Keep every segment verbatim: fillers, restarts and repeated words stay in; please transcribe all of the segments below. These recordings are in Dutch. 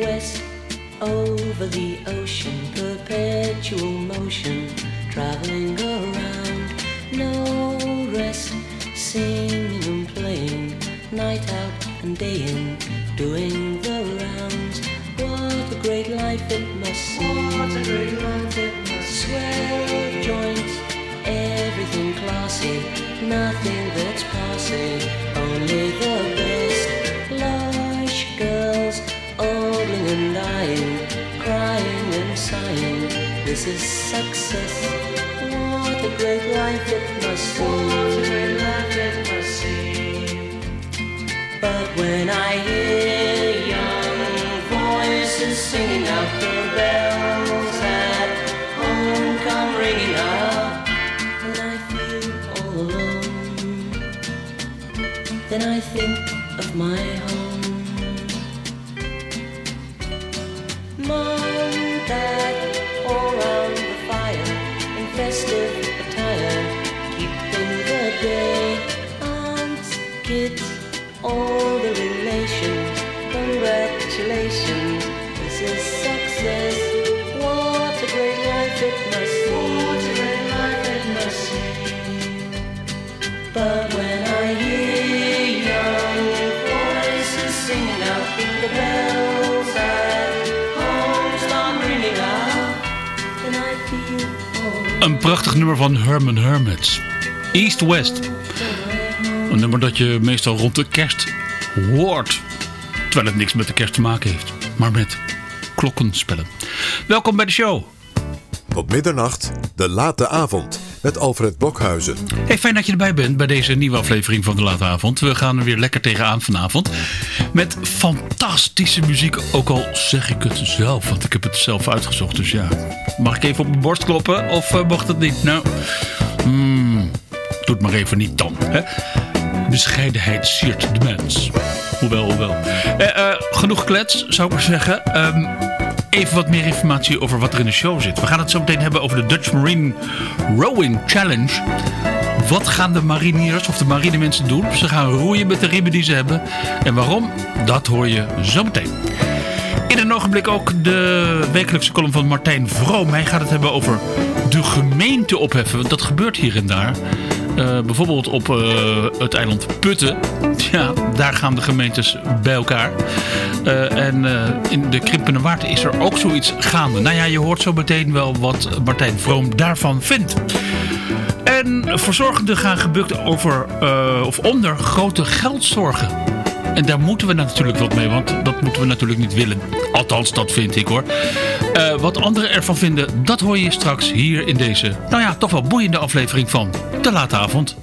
west over the ocean, perpetual motion, traveling around, no rest, singing and playing, night out and day in, doing the rounds. What a great life it must seem. What a great life it must seem. Swell joints, everything classy, nothing that's passing, only the best. Lush girls, ogling and dying, crying and sighing, this is success. What a great life it must seem. What a great life it must seem. But when I hear young voices singing out, the bells at home come ringing out, and I feel all alone, then I think of my home. Mom, Dad, all round the fire, in festive attire, keeping the day. Aunts, kids, all the relations, congratulations, this is success. What a great life it must seem. What a great life it must seem. But when I hear young voices singing out, the bells at home start ringing out, then I feel all. Een prachtig nummer van Herman Hermits, East West. Een nummer dat je meestal rond de kerst hoort, terwijl het niks met de kerst te maken heeft, maar met klokkenspellen. Welkom bij de show. Tot middernacht, de late avond, met Alfred Blokhuizen. Hey, fijn dat je erbij bent bij deze nieuwe aflevering van de late avond. We gaan er weer lekker tegenaan vanavond. Met fantastische muziek, ook al zeg ik het zelf, want ik heb het zelf uitgezocht. Dus ja, mag ik even op mijn borst kloppen of uh, mag dat niet? Nou, hmm, doe het maar even niet dan, hè? Bescheidenheid siert de mens. Hoewel, hoewel. Eh, uh, genoeg geklets, zou ik maar zeggen. Um, even wat meer informatie over wat er in de show zit. We gaan het zo meteen hebben over de Dutch Marine Rowing Challenge. Wat gaan de mariniers of de marinemensen doen? Ze gaan roeien met de riemen die ze hebben. En waarom? Dat hoor je zo meteen. In een ogenblik ook de wekelijkse column van Martijn Vroom. Hij gaat het hebben over de gemeente opheffen. Want dat gebeurt hier en daar. Uh, bijvoorbeeld op uh, het eiland Putten. Ja, daar gaan de gemeentes bij elkaar. Uh, en uh, in de Krimpende Waard is er ook zoiets gaande. Nou ja, je hoort zo meteen wel wat Martijn Vroom daarvan vindt. En verzorgenden gaan gebukt over uh, of onder grote geldzorgen. En daar moeten we natuurlijk wat mee, want dat moeten we natuurlijk niet willen. Althans, dat vind ik hoor. Uh, wat anderen ervan vinden, dat hoor je straks hier in deze, nou ja, toch wel boeiende aflevering van De Late Avond.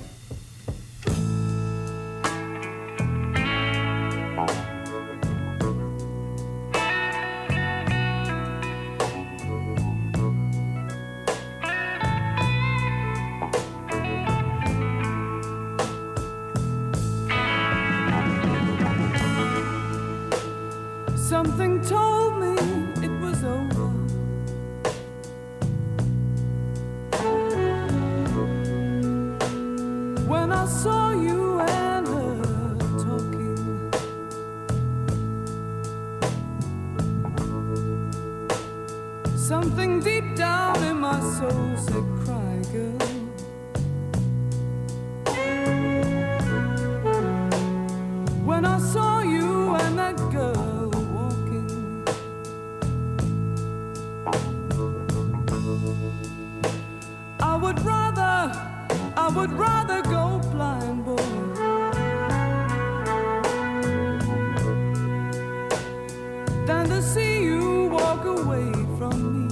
Something told me it was over. When I saw you and her talking, something deep down in my soul said, cry, girl. When I saw you and that girl, I would rather, I would rather go blind, boy, than to see you walk away from me.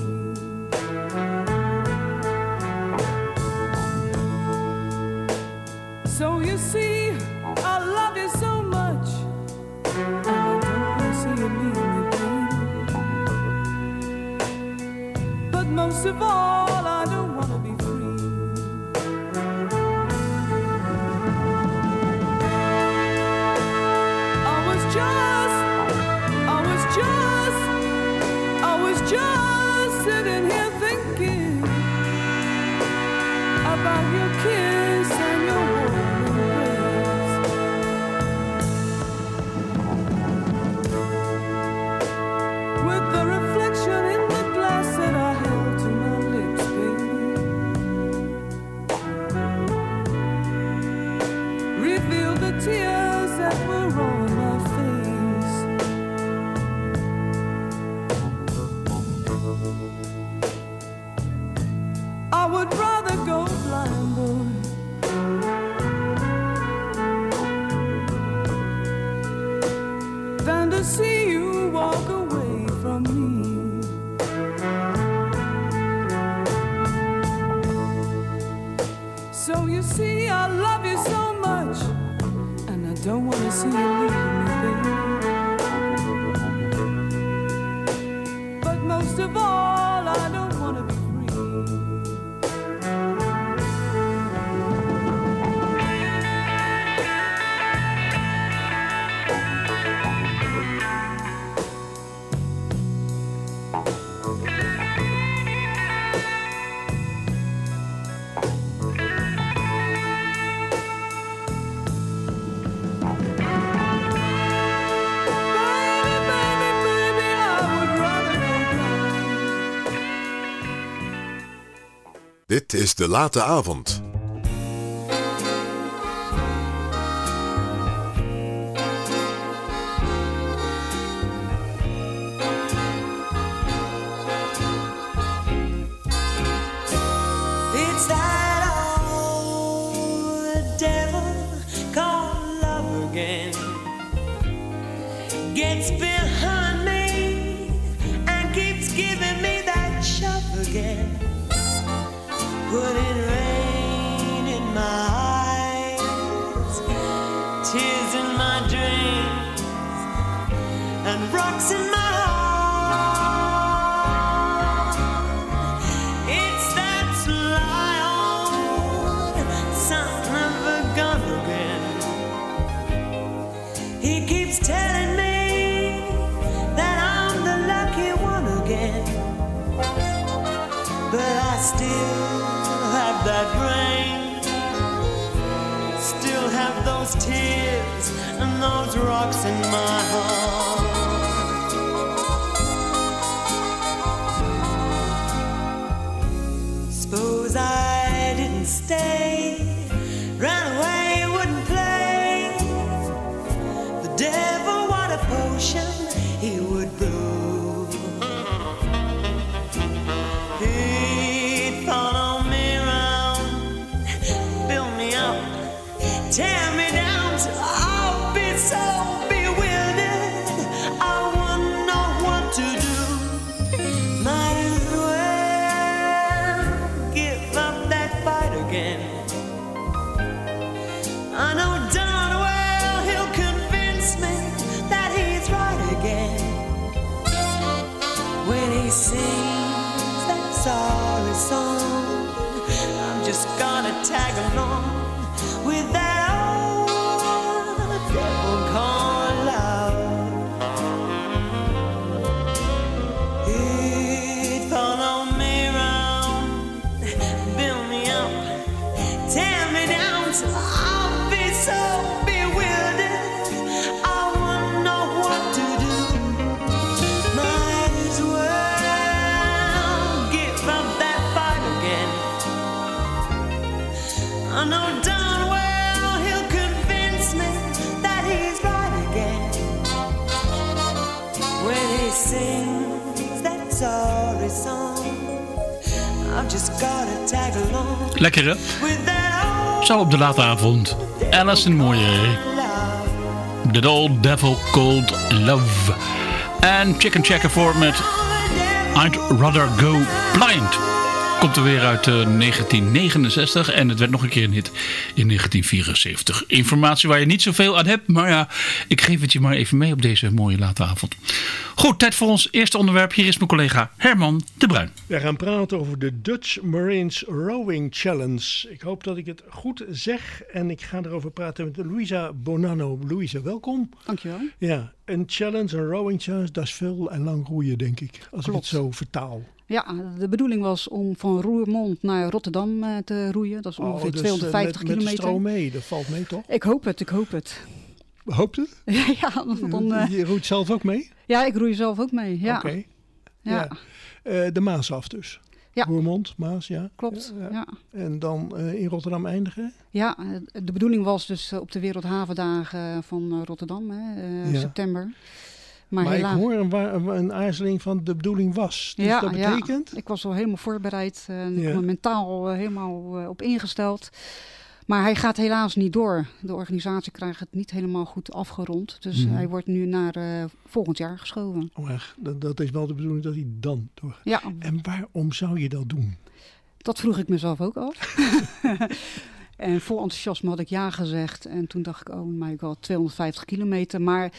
So you see, I love you so much, and I don't want to see you leave me, babe. But most of all, I don't want to be free. I was just, I was just, I was just sitting here thinking about your kiss and your warm embrace. the tears that were on my face. I would rather go blind, boy, than to see you walk away from me. So you see, I love you so much, and I don't want to see you leave me, baby. But most of all, I don't want to be Dit is De Late Avond. It's that old devil called love again. Gets behind me and keeps giving me that shove again. Putting rain in my eyes, tears in my dreams, and rocks in my heart. It's that sly old son of a gun again. He keeps telling me that I'm the lucky one again, but I still have that rain, still have those tears and those rocks in my heart. Suppose I didn't stay, ran away, wouldn't play. The devil, what a potion he would brew. He'd follow me around, build me up, tear me down till I'll be so bewildered I wouldn't know what to do. Might as well give up that fight again. I know darn well he'll convince me that he's right again when he sings that sorry song. I'm just gonna tag along with that old devil called love. He'd follow me around, build me up, tear me down till I'll be so bewildered I wouldn't know what to do. Might as well give up that fight again. I know darn well he'll convince me that he's right again when he sings that sorry song. I've just gotta tag along Lekker hè? with that old Zo op de late avond. Alice in Mooie. love. The Old Devil Called Love. En Chicken Checker voor met I'd Rather Go Blind. Komt er weer uit uh, negentien negenenzestig en het werd nog een keer een hit in negentien vierenzeventig. Informatie waar je niet zoveel aan hebt, maar ja, ik geef het je maar even mee op deze mooie late avond. Goed, tijd voor ons eerste onderwerp. Hier is mijn collega Herman de Bruin. We gaan praten over de Dutch Marines Rowing Challenge. Ik hoop dat ik het goed zeg en ik ga erover praten met Louisa Bonanno. Louisa, welkom. Dankjewel. Ja, een challenge, een rowing challenge, dat is veel en lang roeien, denk ik. Als Klopt. ik het zo vertaal. Ja, de bedoeling was om van Roermond naar Rotterdam uh, te roeien. Dat is ongeveer Oh, dus, tweehonderdvijftig met, met de kilometer. stroom mee, dat valt mee toch? Ik hoop het, ik hoop het. Hoopt het? ja, want dan, uh, Je roeit zelf ook mee? ja, ik roei zelf ook mee. Ja. Oké. Ja. Ja. Uh, de Maas af dus. Ja. Roermond, Maas, ja. Klopt, Ja, ja. ja. En dan uh, in Rotterdam eindigen? Ja, eh, de bedoeling was dus eh, op de Wereldhavendagen van eh, Rotterdam, hè, eh, Ja. september. Maar, Maar helaas, ik hoor een, wa- een aarzeling van de bedoeling was. Dus Ja, dat ja. betekent... ik was al helemaal voorbereid eh, en ik Ja. was mentaal eh, helemaal eh, op ingesteld. Maar hij gaat helaas niet door. De organisatie krijgt het niet helemaal goed afgerond. Dus Mhm. hij wordt nu naar eh, volgend jaar geschoven. Oh, echt, dat, dat is wel de bedoeling dat hij dan doorgaat. Ja, En waarom zou je dat doen? dat vroeg ik mezelf ook af. En vol enthousiasme had ik ja gezegd. En toen dacht ik, oh my god, tweehonderdvijftig kilometer. Maar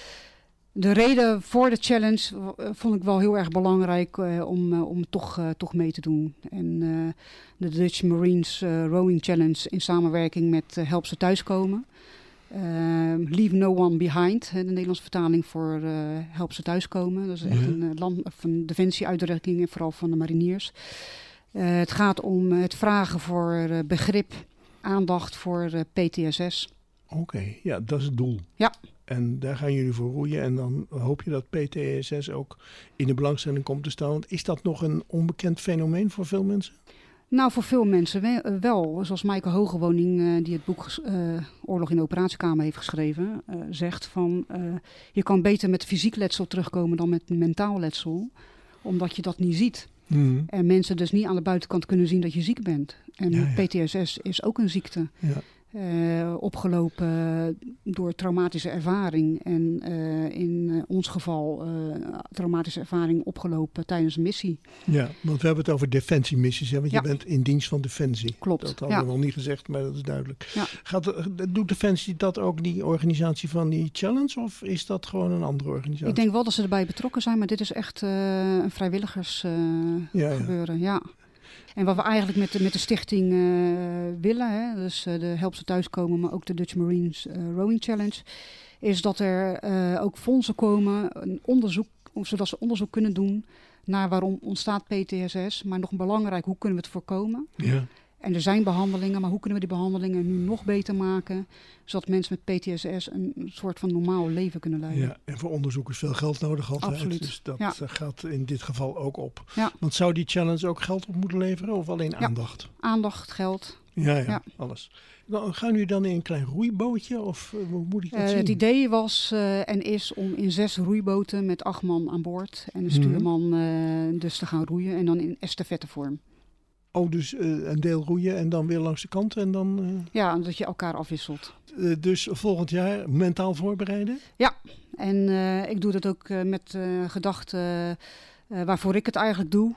de reden voor de challenge uh, vond ik wel heel erg belangrijk uh, om, uh, om toch, uh, toch mee te doen. En uh, de Dutch Marines uh, Rowing Challenge in samenwerking met uh, Help Ze Thuiskomen. Uh, Leave No One Behind, de Nederlandse vertaling voor uh, Help Ze Thuiskomen. Dat is echt Ja. een, uh, land, of een defensie-uitdrukking, vooral van de mariniers. Uh, het gaat om het vragen voor uh, begrip, aandacht voor uh, P T S S. Oké, okay, ja, dat is het doel. Ja. En daar gaan jullie voor roeien. En dan hoop je dat P T S S ook in de belangstelling komt te staan. Want is dat nog een onbekend fenomeen voor veel mensen? Nou, voor veel mensen we- wel. Zoals Maaike Hogewoning, uh, die het boek uh, Oorlog in de Operatiekamer heeft geschreven, uh, zegt van uh, je kan beter met fysiek letsel terugkomen dan met mentaal letsel. Omdat je dat niet ziet. Hmm. En mensen dus niet aan de buitenkant kunnen zien dat je ziek bent. En Ja, ja. P T S S is ook een ziekte. Ja. Uh, opgelopen door traumatische ervaring. En uh, in uh, ons geval uh, traumatische ervaring opgelopen tijdens een missie. Ja, want we hebben het over defensiemissies. Hè? Want Ja. je bent in dienst van Defensie. Klopt, Dat hadden ja. we nog niet gezegd, maar dat is duidelijk. Ja. Gaat, doet Defensie dat ook, die organisatie van die challenge? Of is dat gewoon een andere organisatie? Ik denk wel dat ze erbij betrokken zijn, maar dit is echt uh, een vrijwilligers uh, Ja, ja. gebeuren. Ja. En wat we eigenlijk met de, met de stichting uh, willen, hè, dus uh, de Help Ze Thuiskomen, maar ook de Dutch Marines uh, Rowing Challenge, is dat er uh, ook fondsen komen, een onderzoek, zodat ze onderzoek kunnen doen naar waarom ontstaat P T S S. Maar nog belangrijk, hoe kunnen we het voorkomen? Ja. En er zijn behandelingen, maar hoe kunnen we die behandelingen nu nog beter maken, zodat mensen met P T S S een soort van normaal leven kunnen leiden? Ja, en voor onderzoek is veel geld nodig altijd. Absoluut. Dus dat Ja. uh, gaat in dit geval ook op. Ja. Want zou die challenge ook geld op moeten leveren of alleen aandacht? Aandacht, geld. Ja, ja, Ja. alles. Dan, gaan jullie dan in een klein roeibootje of uh, hoe moet ik dat Uh, zien? het idee was uh, en is om in zes roeiboten met acht man aan boord en de stuurman uh, dus te gaan roeien en dan in estafettevorm. Oh, dus uh, een deel roeien en dan weer langs de kant en dan... Uh, Ja, dat je elkaar afwisselt. uh, dus volgend jaar mentaal voorbereiden? Ja, en uh, ik doe dat ook uh, met uh, gedachten uh, waarvoor ik het eigenlijk doe.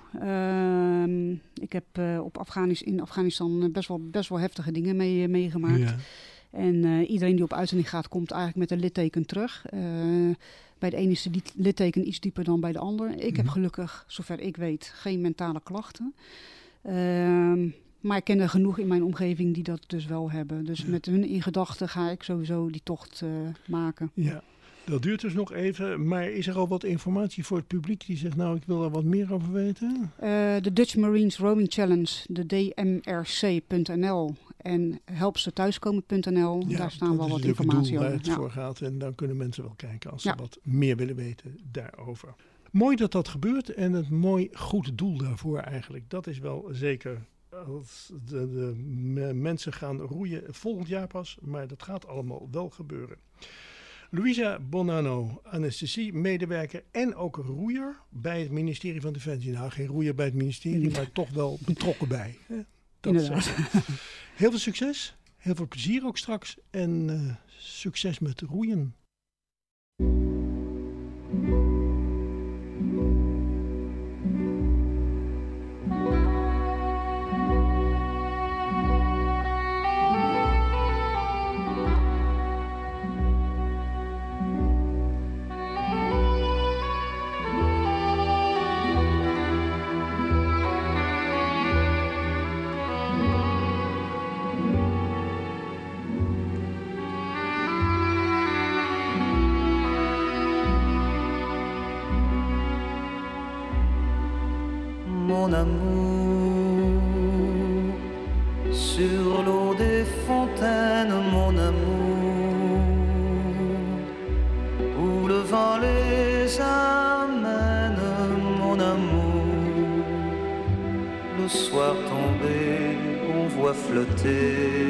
Uh, ik heb uh, op Afghanis- in Afghanistan best wel, best wel heftige dingen mee, meegemaakt. Ja. En uh, iedereen die op uitzending gaat, komt eigenlijk met een litteken terug. Uh, bij de ene is de lit- litteken iets dieper dan bij de ander. Ik Mhm. heb gelukkig, zover ik weet, geen mentale klachten. Uh, maar ik ken er genoeg in mijn omgeving die dat dus wel hebben. Dus Ja. met hun in gedachten ga ik sowieso die tocht uh, maken. Ja, dat duurt dus nog even. Maar is er al wat informatie voor het publiek die zegt... nou, ik wil er wat meer over weten? Uh, de Dutch Marines Rowing Challenge, de D M R C punt N L en help ze thuiskomen punt N L. Ja, Daar staan dat wel is wat natuurlijk informatie het doel over. waar het Ja. voor gaat. En dan kunnen mensen wel kijken als ze Ja. wat meer willen weten daarover. Mooi dat dat gebeurt en het mooi goed doel daarvoor eigenlijk. Dat is wel zeker. Als de, de me- mensen gaan roeien volgend jaar pas, maar dat gaat allemaal wel gebeuren. Luisa Bonanno, anesthesie-medewerker en ook roeier bij het ministerie van Defensie. Nou, geen roeier bij het ministerie, maar toch wel betrokken bij. Hè? Dat Inderdaad. zeker. Heel veel succes, heel veel plezier ook straks en uh, succes met roeien. Mon amour, sur l'eau des fontaines, mon amour, où le vent les amène, mon amour, le soir tombé, on voit flotter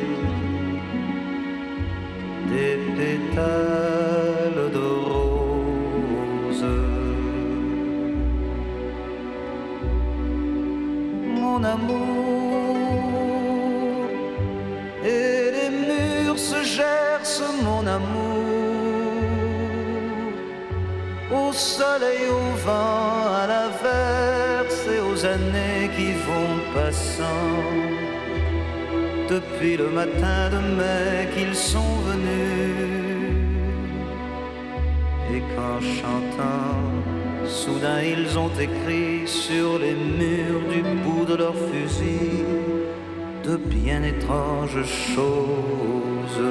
des pétales de rose. Mon amour, et les murs se gercent, mon amour, au soleil, au vent, à l'averse et aux années qui vont passant. Depuis le matin de mai qu'ils sont venus, et qu'en chantant, soudain ils ont écrit sur les murs du bout de leurs fusils de bien étranges choses.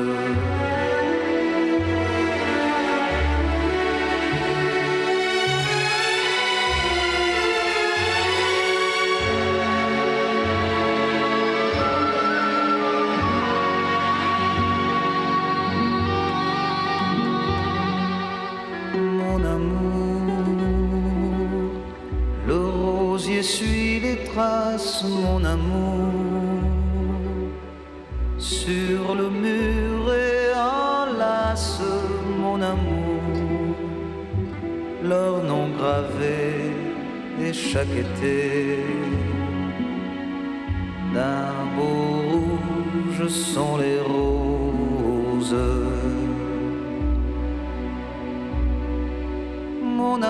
Suis les traces, mon amour, sur le mur et enlace, mon amour, leur nom gravé et chaque été d'un beau rouge sont les roses. Mon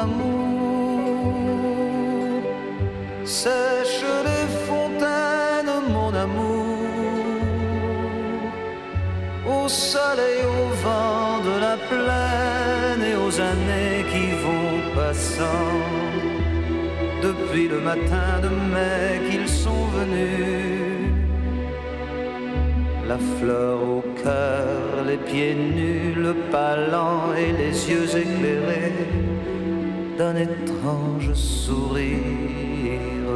amour, sèche les fontaines, mon amour, au soleil, au vent de la plaine et aux années qui vont passant. Depuis le matin de mai qu'ils sont venus, la fleur au cœur, les pieds nus, le pas lent et les yeux éclairés d'un étrange sourire.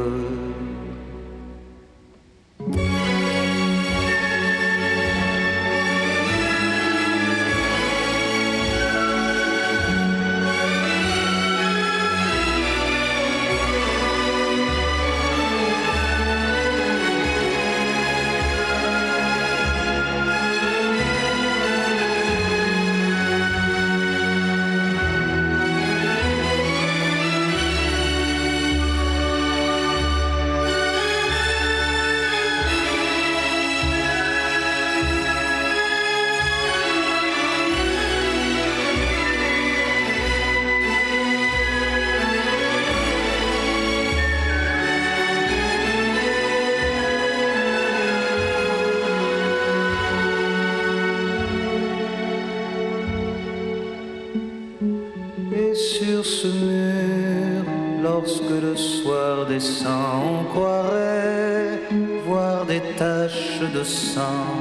On croirait voir des taches de sang.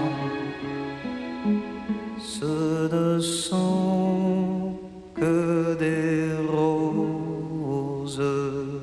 Ce ne sont que des roses.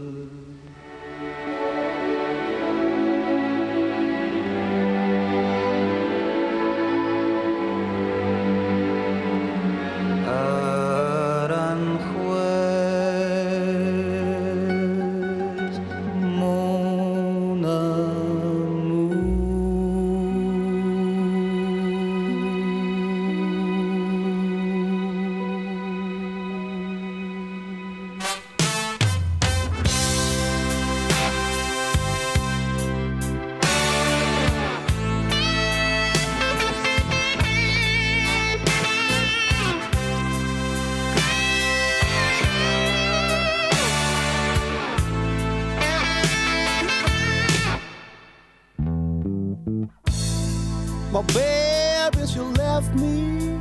My baby, she left me.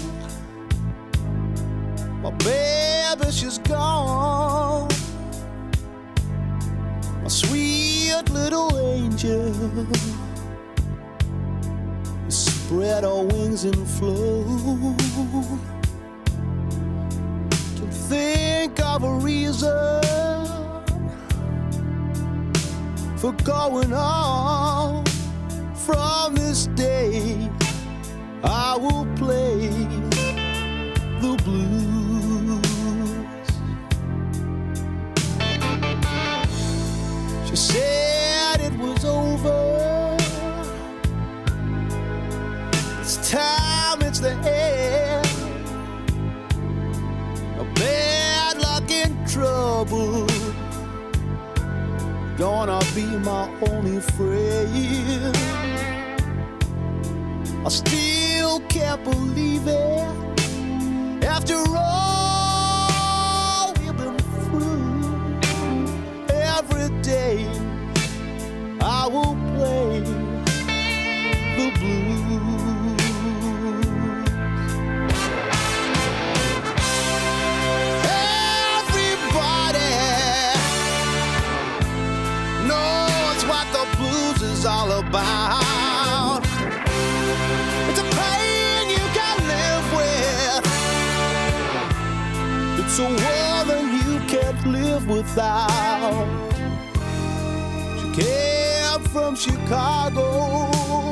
My baby, she's gone. My sweet little angel. Spread her wings and flew. To think of a reason for going on. From this day, I will play the blues. She said This time it's the end. A bad luck and trouble gonna be my only friend. I still can't believe it. After all we've been through, every day I will play the blues. Everybody knows what the blues is all about. It's a pain you can live with. It's a woman you can't live without. She came from Chicago.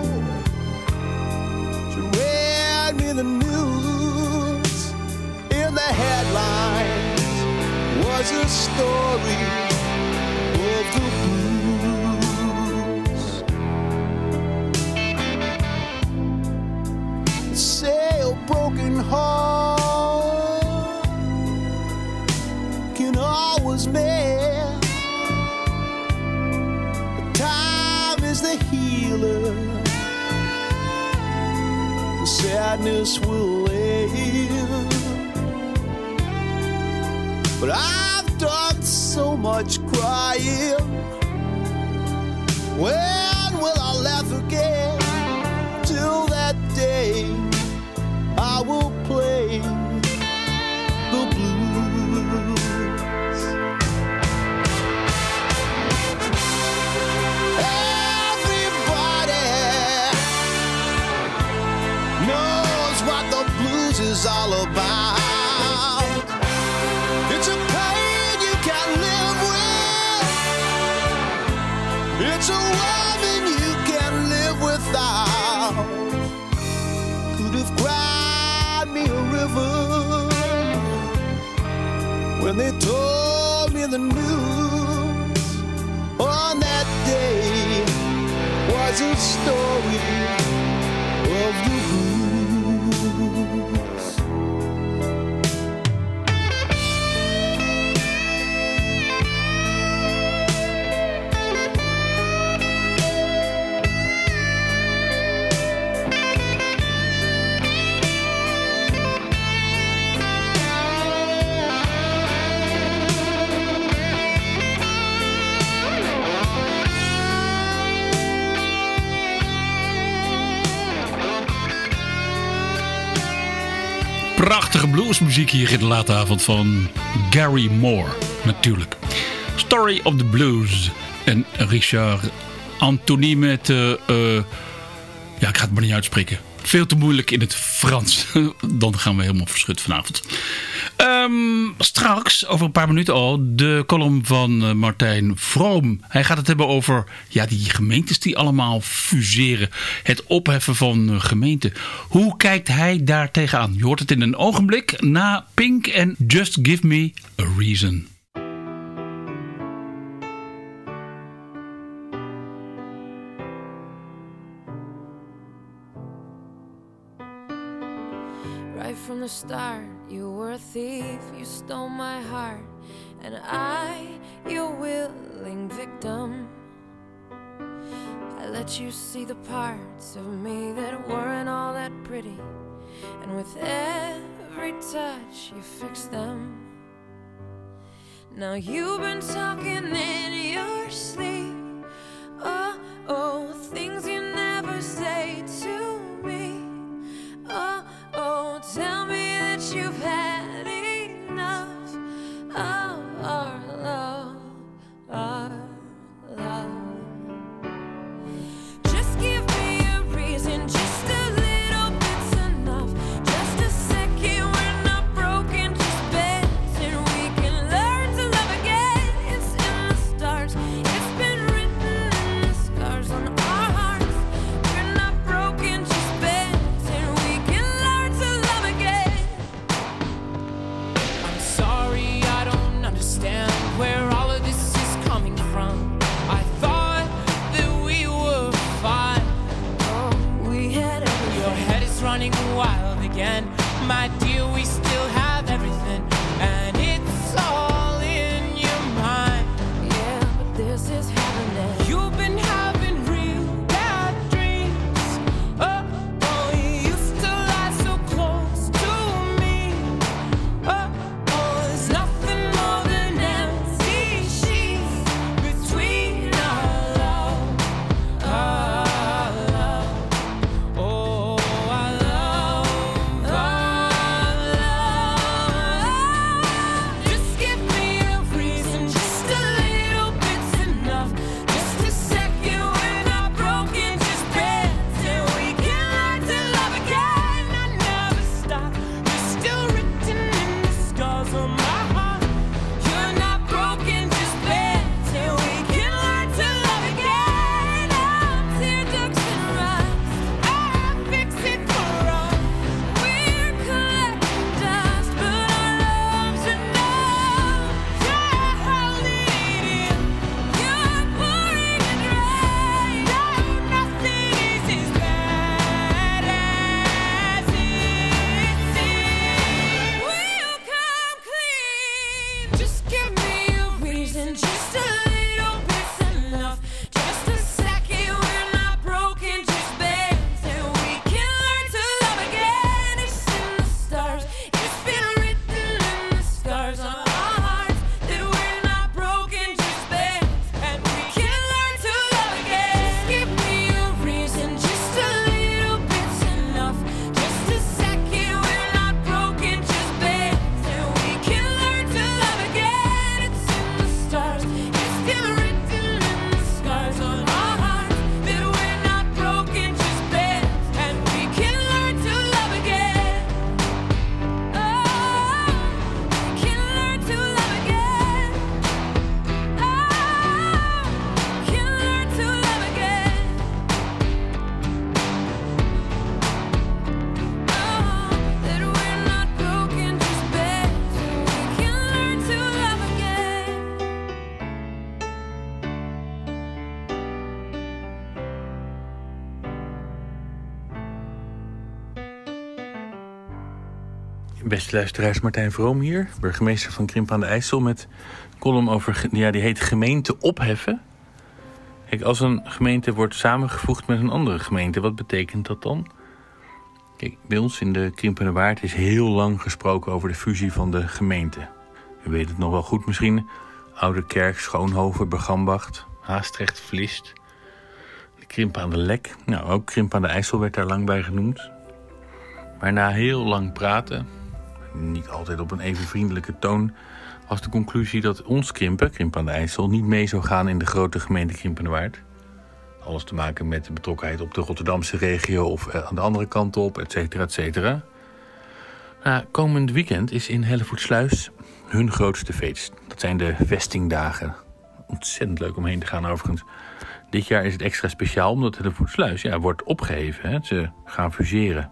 She read me the news. In the headlines was a story of the blues. Say a broken heart can always mend. But time is the healer. The sadness will end. But I've done so much crying. When will I laugh again? Till that day I will play the blues. Everybody knows what the blues is all about. It's a pain you can't live with. It's a woman you can't live without. Could have cried me a river when they told me the news. On that day was a story of the blues. Prachtige bluesmuziek hier in de late avond van Gary Moore, natuurlijk. Story of the Blues. En Richard Anthony met... Uh, uh, ja, ik ga het maar niet uitspreken. Veel te moeilijk in het Frans. Dan gaan we helemaal verschut vanavond. Um, straks, over een paar minuten al, de column van uh, Martijn Vroom. Hij gaat het hebben over ja, die gemeentes die allemaal fuseren. Het opheffen van uh, gemeenten. Hoe kijkt hij daar tegenaan? Je hoort het in een ogenblik na Pink en Just Give Me a Reason. Right from the start, you were a thief, you stole my heart, and I, your willing victim. I let you see the parts of me that weren't all that pretty, and with every touch you fixed them. Now you've been talking in your sleep, oh, oh, things you never say to me. Oh, oh, tell me that you've had enough of our love, our love. Just give me a reason, just a little bit's enough. Just a second, we're not broken, just bends, and we can learn to love again. It's in the stars, it's been real. running wild again. My dear, we still have everything, and it's all in your mind. Yeah, but this is happening. You've been having real bad dreams. Oh, oh, you used to lie so close to me. Oh, oh, there's nothing more than empty sheets between our love, our love. Oh, our love, our love. Just give me a reason, just a little bit's enough. Just a second, we're not broken, just bends, and we can learn to love again. I never stop. You're still written in the scars on my heart. You're not broken, just bends, and we can learn to love again. Now tear ducts and rhymes, I fix it for us. We're collecting dust, but our love's enough. You're holding it in, you're pouring it rain. No, nothing is as bad as it seems. We'll come clean. Just give me a reason, just a little bit's enough. Just a second, we're not broken, just bends, and we can learn to love again. It's in the stars, it's been written in the scars on our hearts that we're not broken, just bends, and we can learn to love again. Just give me a reason, just a little bit's enough. Just a second, we're not broken, just bends, and we can learn to love again. It's in the stars, it's been written in the scars on our hearts that we're not broken, just bends, and we can learn to love again. Oh, we can learn to love again. Oh, we can learn to love again. Oh, that we're not broken, just bends, and we can learn to love again. Beste luisteraars, Martijn Vroom hier, burgemeester van Krimpen aan de IJssel, met een column over, ge- ja, die heet gemeente opheffen. Kijk, als een gemeente wordt samengevoegd met een andere gemeente, wat betekent dat dan? Kijk, bij ons in de Krimpenerwaard is heel lang gesproken over de fusie van de gemeenten. U weet het nog wel goed misschien. Ouderkerk, Schoonhoven, Bergambacht, Haastrecht, Vlist. De Krimpen aan de Lek, nou ook Krimpen aan de IJssel werd daar lang bij genoemd. Maar na heel lang praten, niet altijd op een even vriendelijke toon, was de conclusie dat ons Krimpen, Krimpen aan de IJssel, niet mee zou gaan in de grote gemeente Krimpenerwaard. Alles te maken met de betrokkenheid op de Rotterdamse regio of aan de andere kant op, et cetera, et cetera. Nou, komend weekend is in Hellevoetsluis hun grootste feest. Dat zijn de vestingdagen. Ontzettend leuk om heen te gaan overigens. Dit jaar is het extra speciaal omdat Hellevoetsluis ja, wordt opgeheven. Hè. Ze gaan fuseren.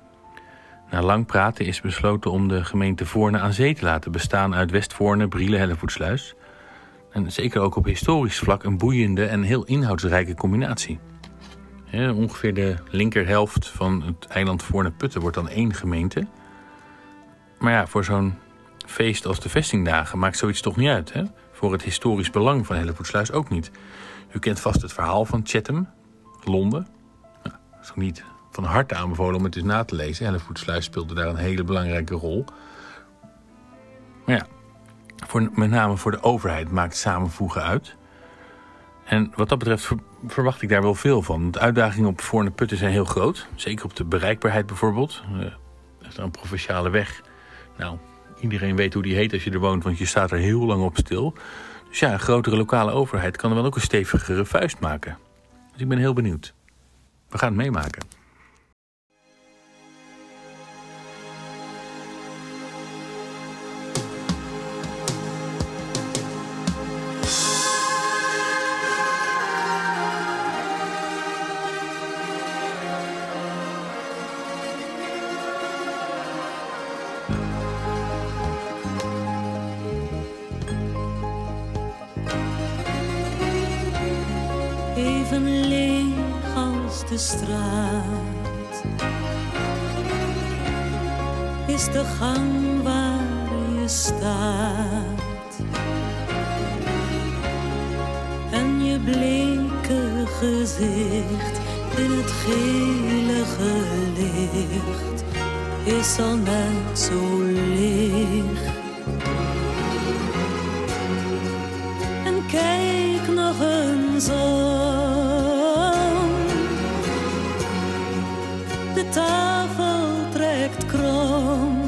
Na lang praten is besloten om de gemeente Voorne aan Zee te laten bestaan uit Westvoorne, Brielle, Hellevoetsluis. En zeker ook op historisch vlak een boeiende en heel inhoudsrijke combinatie. Ja, ongeveer de linkerhelft van het eiland Voorne-Putten wordt dan één gemeente. Maar ja, voor zo'n feest als de vestingdagen maakt zoiets toch niet uit. Hè? Voor het historisch belang van Hellevoetsluis ook niet. U kent vast het verhaal van Chatham, Londen. Nou, dat is ook niet van harte aanbevolen om het eens na te lezen. Hellevoetsluis speelde daar een hele belangrijke rol. Maar ja, voor, met name voor de overheid maakt samenvoegen uit. En wat dat betreft ver, verwacht ik daar wel veel van. Want de uitdagingen op Voorne-Putten zijn heel groot. Zeker op de bereikbaarheid bijvoorbeeld. Uh, er is een provinciale weg. Nou, iedereen weet hoe die heet als je er woont, want je staat er heel lang op stil. Dus ja, een grotere lokale overheid kan er wel ook een stevigere vuist maken. Dus ik ben heel benieuwd. We gaan het meemaken. Even leeg als de straat, is de gang waar je staat. En je bleke gezicht in het gelige licht is al net zo leeg. En kijk nog eens om. De tafel trekt krom.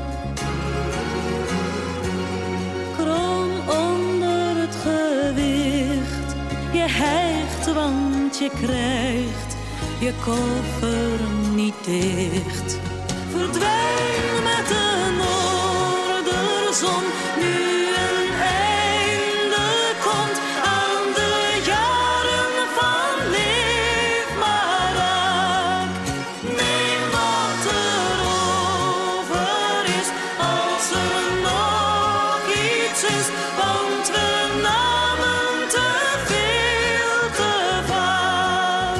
Krom onder het gewicht. Je hijgt want je krijgt je koffer niet dicht. Verdwijn met de noorderzon, nu een einde komt aan de jaren van leef maar raak. Neem wat er over is, als er nog iets is, want we namen te veel te vaak.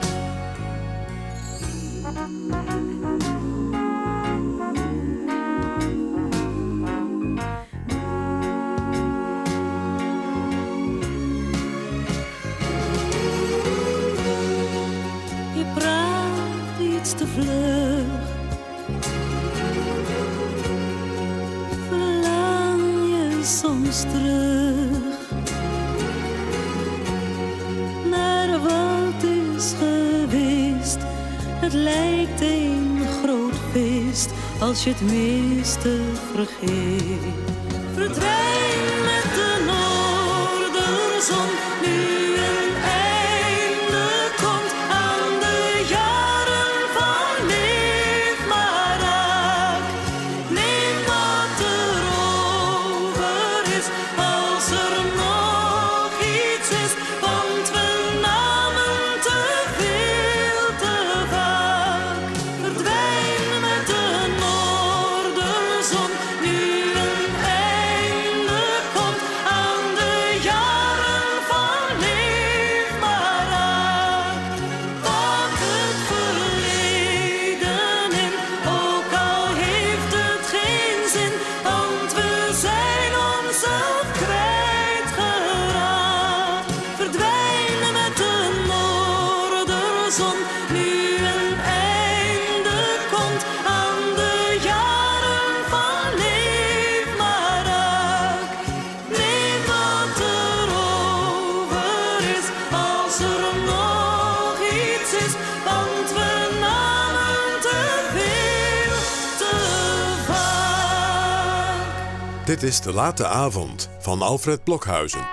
Je praat iets te vlug. Verlang je soms terug naar wat is geweest. Het lijkt een groot feest als je het meeste vergeet. Verdwijn met de noorderzon, nu een einde komt aan de jaren van leef maar raak. Neem wat er over is, als er nog iets is, want we namen te veel te vaak. Verdwijn met de noorderzon, nu een einde komt aan de jaren van leef maar raak. Pak het verleden in, ook al heeft het geen zin, want we zijn onszelf kwijtgeraakt. Verdwijn met de noorderzon, nu een einde komt aan de jaren van leef maar raak. Neem wat er over is, als er nog iets is, want we namen te veel te vaak. Dit is De Late Avond van Alfred Blokhuizen.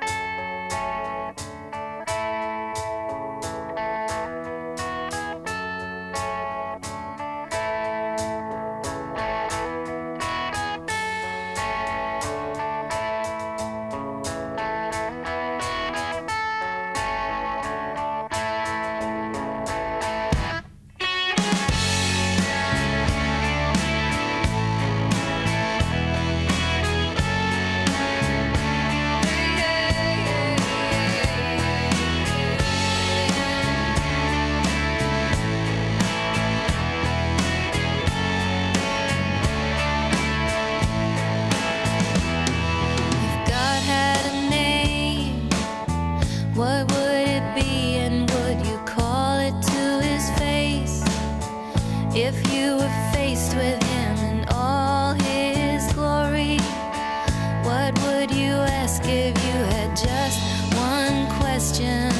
If God had a name, what would it be, and would you call it to his face? If you were faced with him in all his glory, what would you ask if you had just one question?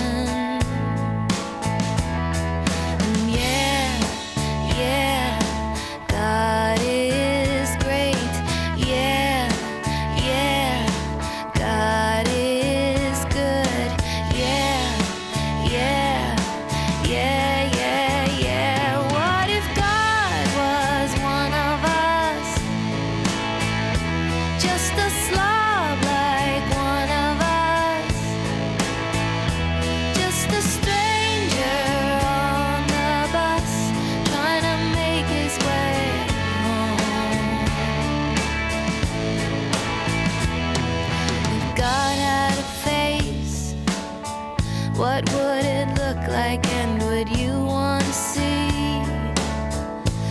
And yeah, yeah, God is great. Yeah, yeah, God is good. Yeah, yeah, yeah, yeah, yeah. What if God was one of us? Just a slob like one of us.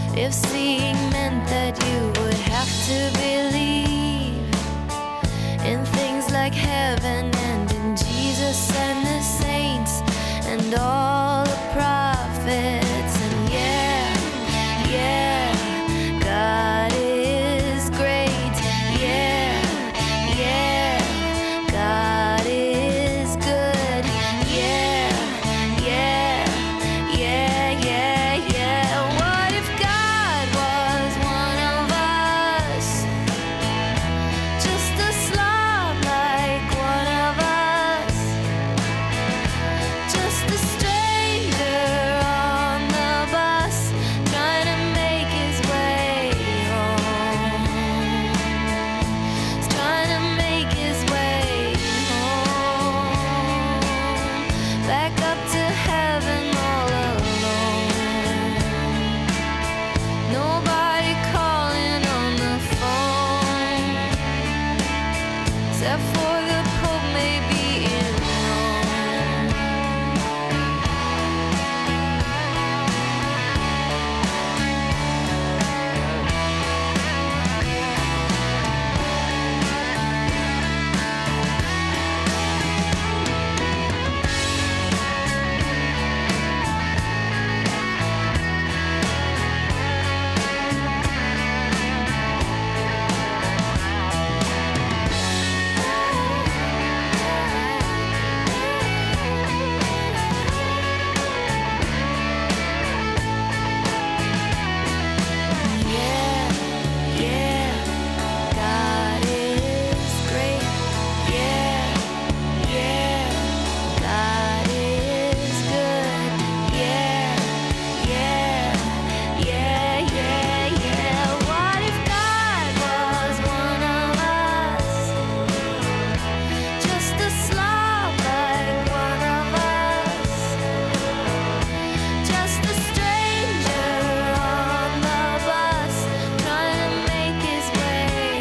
If seeing meant that you would have to believe in things like heaven and in Jesus and the saints and all the prophets. And yeah, yeah, God is great. Yeah, yeah, God is good. Yeah, yeah, yeah, yeah, yeah. What if God was one of us? Just a slob like one of us. Just a stranger on the bus trying to make his way home. He's trying to make his way home. Back up to heaven all alone. Nobody calling on the phone except for the Pope maybe in Rome. Yeah, yeah, God is great. Yeah, yeah, God is good. Yeah, yeah, yeah, yeah, yeah. What if God was one of us? Just a slob like one of us. Just a stranger on the bus trying to make his way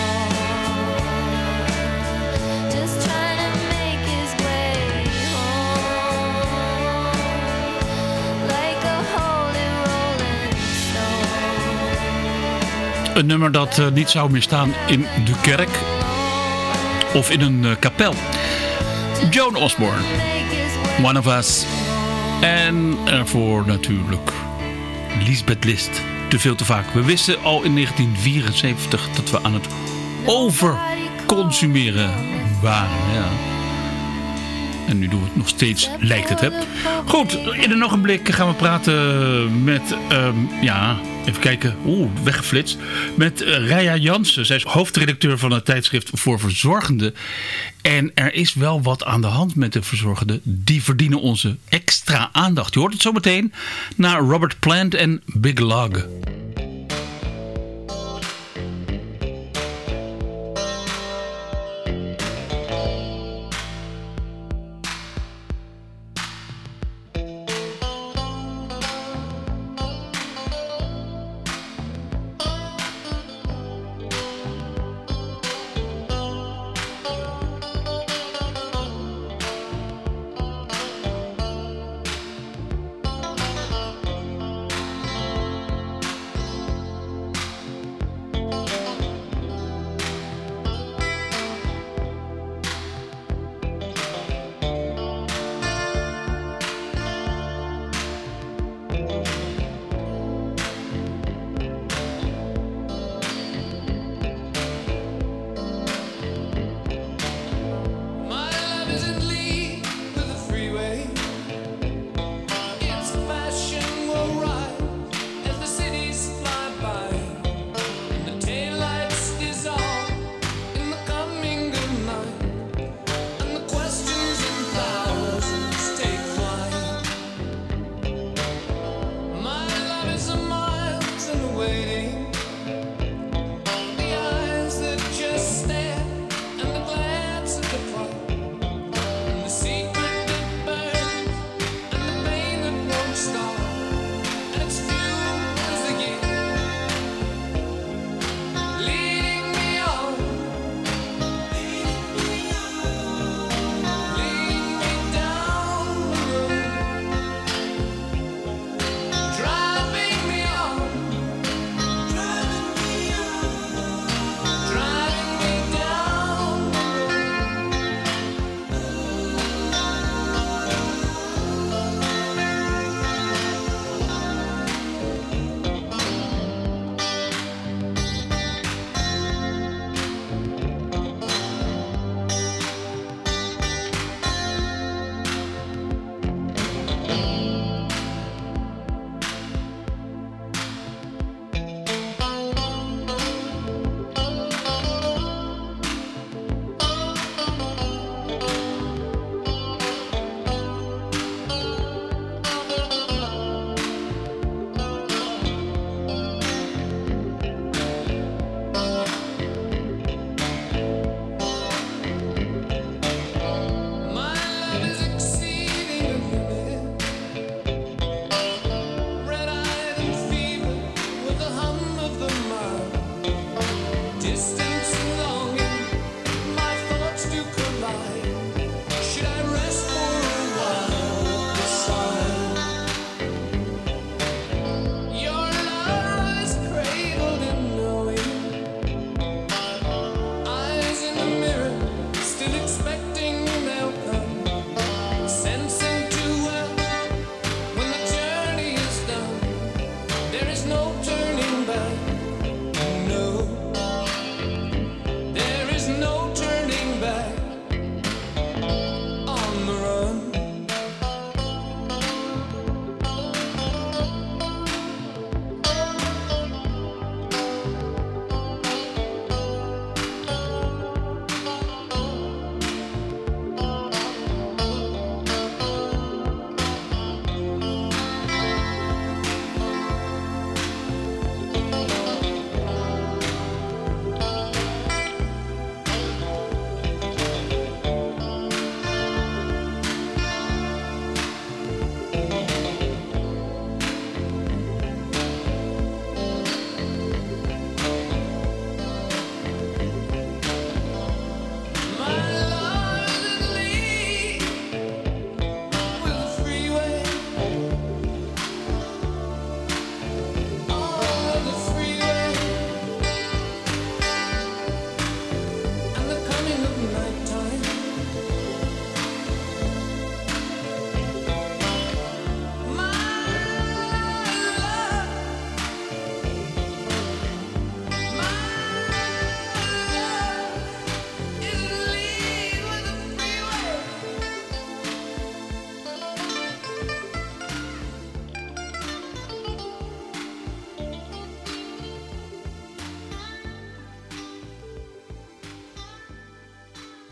home. Just trying to make his way home. Like a holy rolling stone. Een nummer dat uh, niet zou meer staan in de kerk of in een uh, kapel. Joan Osborne, One of Us. En ervoor natuurlijk Lisbeth List, Te veel te vaak. We wisten al in negentien vierenzeventig dat we aan het overconsumeren waren. Ja. En nu doen we het nog steeds, lijkt het, hè? Goed, in een ogenblik gaan we praten met, um, ja, even kijken, oeh, weggeflitst. Met uh, Raya Jansen. Zij is hoofdredacteur van het tijdschrift voor verzorgenden. En er is wel wat aan de hand met de verzorgenden. Die verdienen onze extra aandacht. Je hoort het zo meteen naar Robert Plant en Big Log.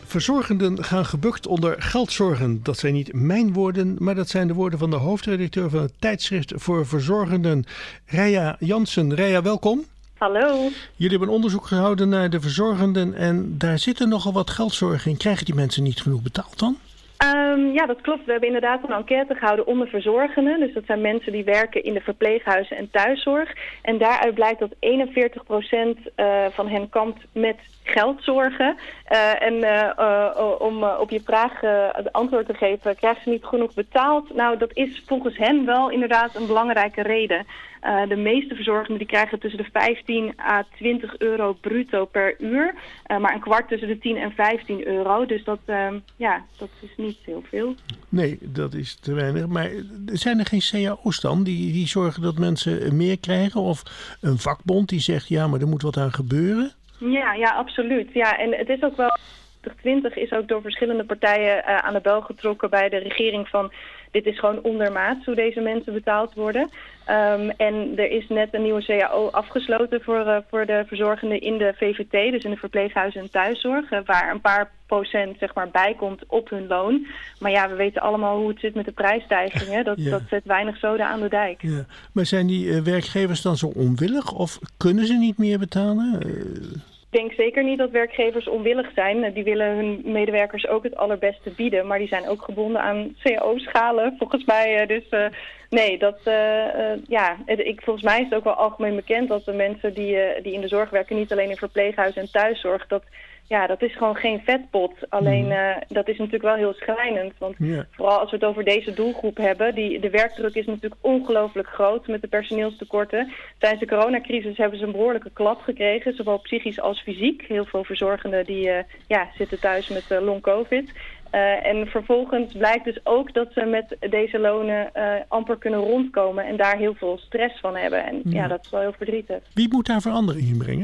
Verzorgenden gaan gebukt onder geldzorgen. Dat zijn niet mijn woorden, maar dat zijn de woorden van de hoofdredacteur van het tijdschrift voor verzorgenden, Reija Jansen. Reija, welkom. Hallo. Jullie hebben een onderzoek gehouden naar de verzorgenden en daar zitten nogal wat geldzorgen in. Krijgen die mensen niet genoeg betaald dan? Um, ja, dat klopt. We hebben inderdaad een enquête gehouden onder verzorgenden. Dus dat zijn mensen die werken in de verpleeghuizen en thuiszorg. En daaruit blijkt dat eenenveertig procent uh, van hen kampt met geldzorgen. Uh, en uh, uh, om uh, op je vraag uh, het antwoord te geven, krijgen ze niet genoeg betaald? Nou, dat is volgens hen wel inderdaad een belangrijke reden. Uh, de meeste verzorgenden die krijgen tussen de vijftien à twintig euro bruto per uur. Uh, maar een kwart tussen de tien en vijftien euro. Dus dat, uh, ja, dat is niet heel veel. Nee, dat is te weinig. Maar zijn er geen C A O's dan die, die zorgen dat mensen meer krijgen? Of een vakbond die zegt, ja, maar er moet wat aan gebeuren? Ja, ja, absoluut. Ja, en het is ook wel... twintig twintig is ook door verschillende partijen uh, aan de bel getrokken bij de regering van... dit is gewoon ondermaats hoe deze mensen betaald worden. Um, en er is net een nieuwe C A O afgesloten voor, uh, voor de verzorgenden in de V V T, dus in de verpleeghuizen en thuiszorg, uh, waar een paar procent zeg maar bij komt op hun loon. Maar ja, we weten allemaal hoe het zit met de prijsstijgingen. Dat, ja. dat zet weinig zoden aan de dijk. Ja. Maar zijn die uh, werkgevers dan zo onwillig of kunnen ze niet meer betalen? Uh... Ik denk zeker niet dat werkgevers onwillig zijn. Die willen hun medewerkers ook het allerbeste bieden. Maar die zijn ook gebonden aan C A O-schalen, volgens mij. Dus uh, nee, dat, uh, uh, ja, ik, volgens mij is het ook wel algemeen bekend dat de mensen die, uh, die in de zorg werken, niet alleen in verpleeghuizen en thuiszorg, dat, ja, dat is gewoon geen vetpot. Alleen uh, dat is natuurlijk wel heel schrijnend. Want ja. vooral als we het over deze doelgroep hebben, die, de werkdruk is natuurlijk ongelooflijk groot met de personeelstekorten. Tijdens de coronacrisis hebben ze een behoorlijke klap gekregen, zowel psychisch als fysiek. Heel veel verzorgenden die uh, ja, zitten thuis met uh, long covid. Uh, en vervolgens blijkt dus ook dat ze met deze lonen uh, amper kunnen rondkomen en daar heel veel stress van hebben. En ja, ja dat is wel heel verdrietig. Wie moet daar verandering in brengen?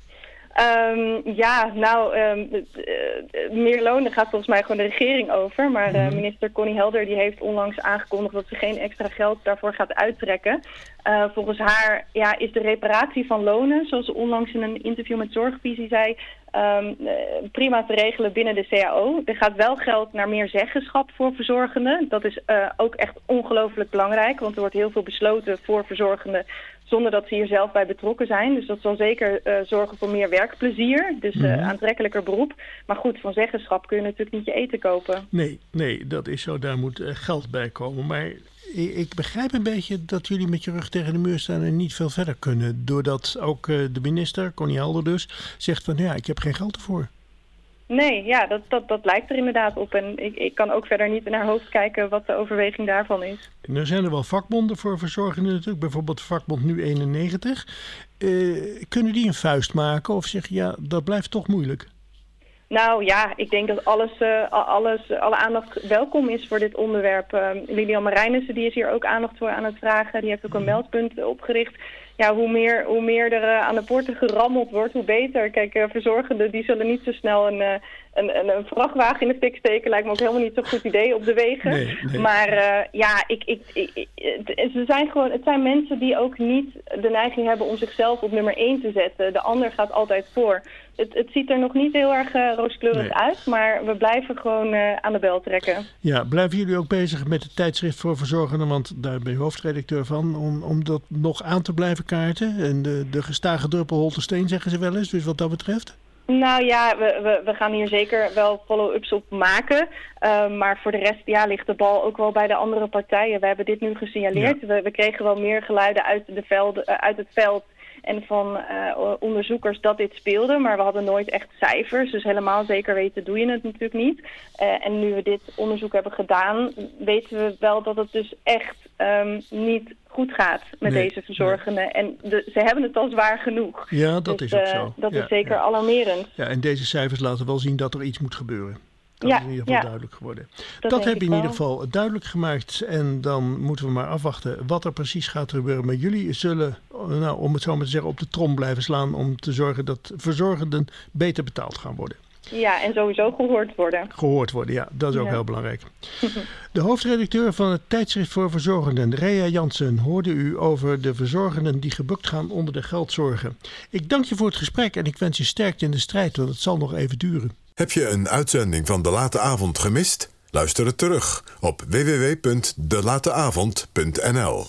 Um, ja, nou, um, uh, meer lonen gaat volgens mij gewoon de regering over. Maar uh, minister Connie Helder die heeft onlangs aangekondigd dat ze geen extra geld daarvoor gaat uittrekken. Uh, volgens haar ja, is de reparatie van lonen, zoals ze onlangs in een interview met Zorgvisie zei, um, uh, prima te regelen binnen de C A O. Er gaat wel geld naar meer zeggenschap voor verzorgenden. Dat is uh, ook echt ongelooflijk belangrijk, want er wordt heel veel besloten voor verzorgenden zonder dat ze hier zelf bij betrokken zijn. Dus dat zal zeker uh, zorgen voor meer werkplezier. Dus uh, mm-hmm. aantrekkelijker beroep. Maar goed, van zeggenschap kun je natuurlijk niet je eten kopen. Nee, nee, dat is zo. Daar moet uh, geld bij komen. Maar ik, ik begrijp een beetje dat jullie met je rug tegen de muur staan en niet veel verder kunnen. Doordat ook uh, de minister, Connie Helder dus, zegt van ja, ik heb geen geld ervoor. Nee, ja, dat, dat, dat lijkt er inderdaad op. En ik, ik kan ook verder niet in haar hoofd kijken wat de overweging daarvan is. Nu zijn er wel vakbonden voor verzorgenden natuurlijk. Bijvoorbeeld vakbond Nu eenennegentig. Uh, kunnen die een vuist maken of zeggen ja, dat blijft toch moeilijk? Nou ja, ik denk dat alles, uh, alles, alle aandacht welkom is voor dit onderwerp. Uh, Lilian Marijnissen die is hier ook aandacht voor aan het vragen. Die heeft ook een meldpunt opgericht. Ja, hoe meer, hoe meer er uh, aan de poorten gerammeld wordt, hoe beter. Kijk, uh, verzorgenden die zullen niet zo snel een, uh, een, een, een vrachtwagen in de fik steken. Lijkt me ook helemaal niet zo'n goed idee op de wegen. Nee, nee. Maar uh, ja, ik, ik, ik, ik, het, ze zijn gewoon, het zijn mensen die ook niet de neiging hebben om zichzelf op nummer één te zetten. De ander gaat altijd voor. Het, het ziet er nog niet heel erg uh, rooskleurig nee. uit, maar we blijven gewoon uh, aan de bel trekken. Ja, blijven jullie ook bezig met het tijdschrift voor verzorgenden, want daar ben je hoofdredacteur van, om, om dat nog aan te blijven kaarten? En de, de gestage druppel holt de steen, zeggen ze wel eens, dus wat dat betreft? Nou ja, we, we, we gaan hier zeker wel follow-ups op maken. Uh, maar voor de rest ja, ligt de bal ook wel bij de andere partijen. We hebben dit nu gesignaleerd. Ja. We, we kregen wel meer geluiden uit, de velden, uh, uit het veld en van uh, onderzoekers dat dit speelde. Maar we hadden nooit echt cijfers. Dus helemaal zeker weten doe je het natuurlijk niet. Uh, en nu we dit onderzoek hebben gedaan, weten we wel dat het dus echt um, niet goed gaat met nee, deze verzorgenden. Nee. En de, ze hebben het al zwaar genoeg. Ja, dat dus, is ook uh, zo. Dat ja, is zeker ja. alarmerend. Ja, en deze cijfers laten wel zien dat er iets moet gebeuren. Dat ja, is in ieder geval ja. duidelijk geworden. Dat, dat heb je in wel. ieder geval duidelijk gemaakt. En dan moeten we maar afwachten wat er precies gaat gebeuren. Maar jullie zullen, nou, om het zo maar te zeggen, op de trom blijven slaan om te zorgen dat verzorgenden beter betaald gaan worden. Ja, en sowieso gehoord worden. Gehoord worden, ja. Dat is ook ja. heel belangrijk. De hoofdredacteur van het tijdschrift voor verzorgenden, Reija Jansen, hoorde u over de verzorgenden die gebukt gaan onder de geldzorgen. Ik dank je voor het gesprek en ik wens je sterkte in de strijd, want het zal nog even duren. Heb je een uitzending van De Late Avond gemist? Luister het terug op w w w punt de late avond punt n l.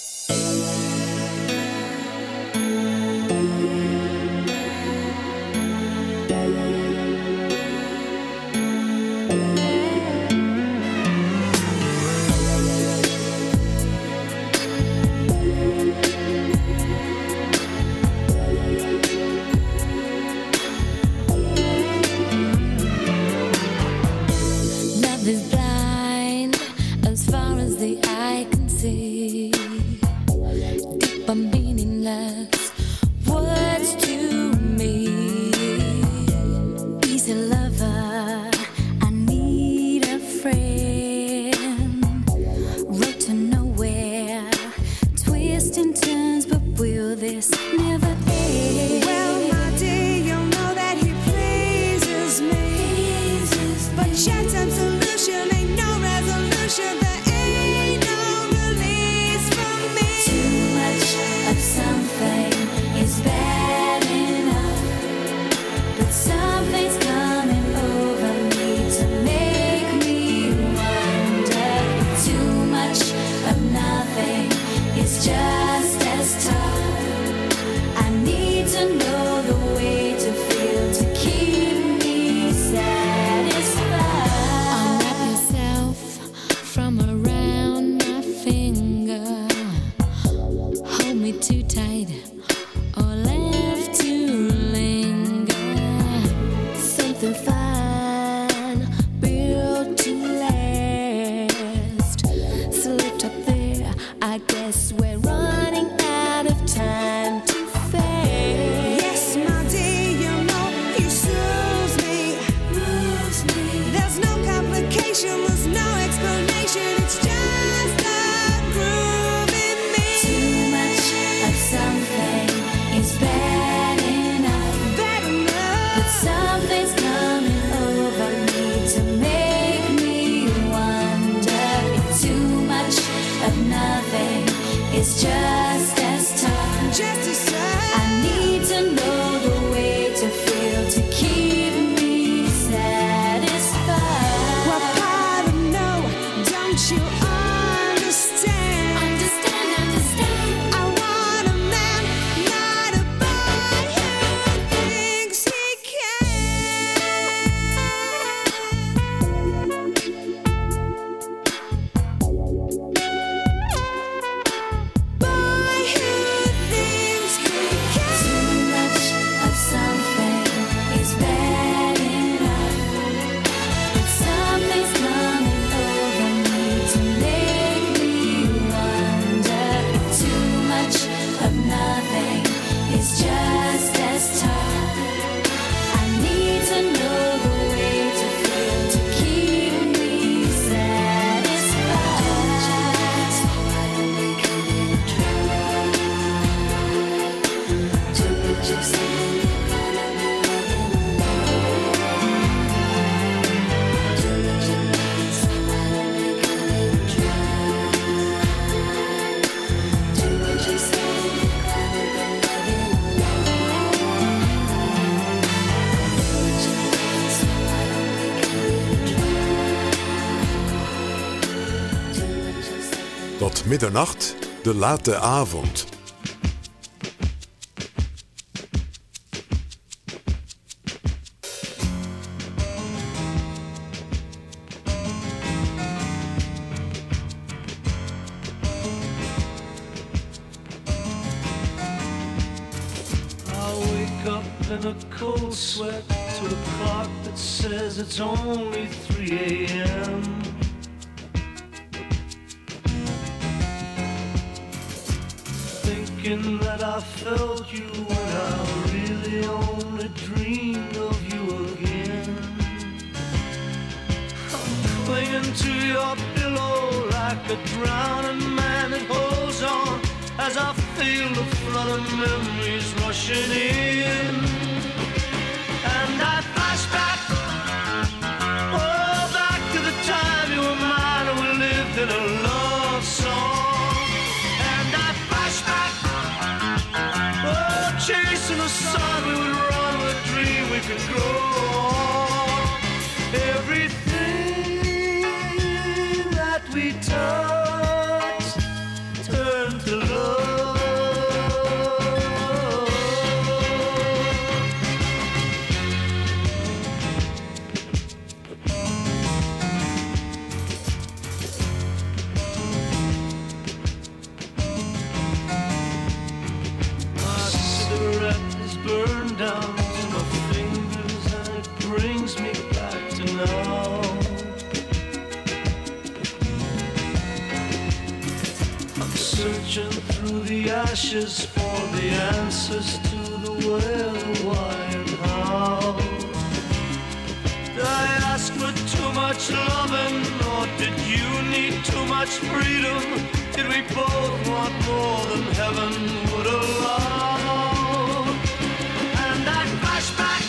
Tot middernacht, de late avond. In a cold sweat to a clock that says it's only three a.m. Thinking that I felt you when I really only dreamed of you again. I'm clinging to your pillow like a drowning man that holds on as I feel the flood of memories rushing in. And I flash back, oh, back to the time you were mine and we lived in a love song. And I flash back, oh, chasing the sun, we would run with a dream we could grow on. searches for the answers to the where, why, and how. Did I ask for too much loving, or did you need too much freedom? Did we both want more than heaven would allow? And I flash back,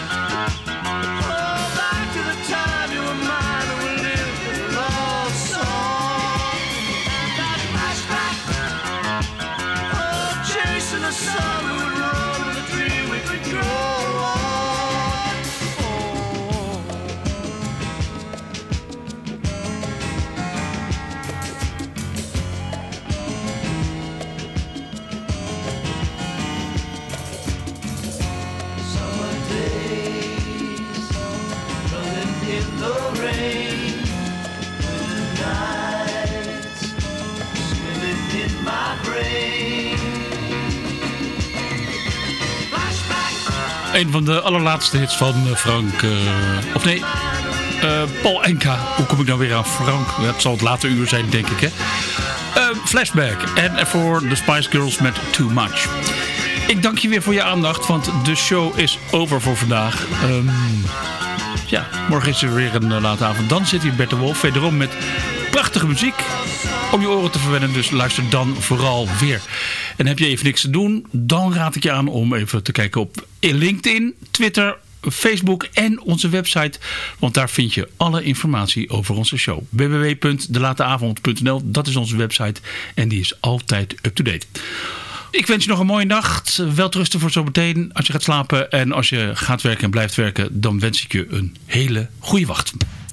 oh, back to the time you were mine and we lived a love song. And I flash back, oh, chasing the sun we would run with a dream we could grow on. Een van de allerlaatste hits van Frank... Uh, of nee, uh, Paul Enka. Hoe kom ik nou weer aan Frank? Ja, het zal het late uur zijn, denk ik, hè? Uh, flashback. En voor de Spice Girls met Too Much. Ik dank je weer voor je aandacht, want de show is over voor vandaag. Um, ja, morgen is er weer een uh, late avond. Dan zit hier Bert de Wolf wederom met prachtige muziek om je oren te verwennen, dus luister dan vooral weer. En heb je even niks te doen, dan raad ik je aan om even te kijken op LinkedIn, Twitter, Facebook en onze website. Want daar vind je alle informatie over onze show. w w w punt de late avond punt n l, dat is onze website en die is altijd up-to-date. Ik wens je nog een mooie nacht. Welterusten voor zometeen als je gaat slapen. En als je gaat werken en blijft werken, dan wens ik je een hele goede wacht.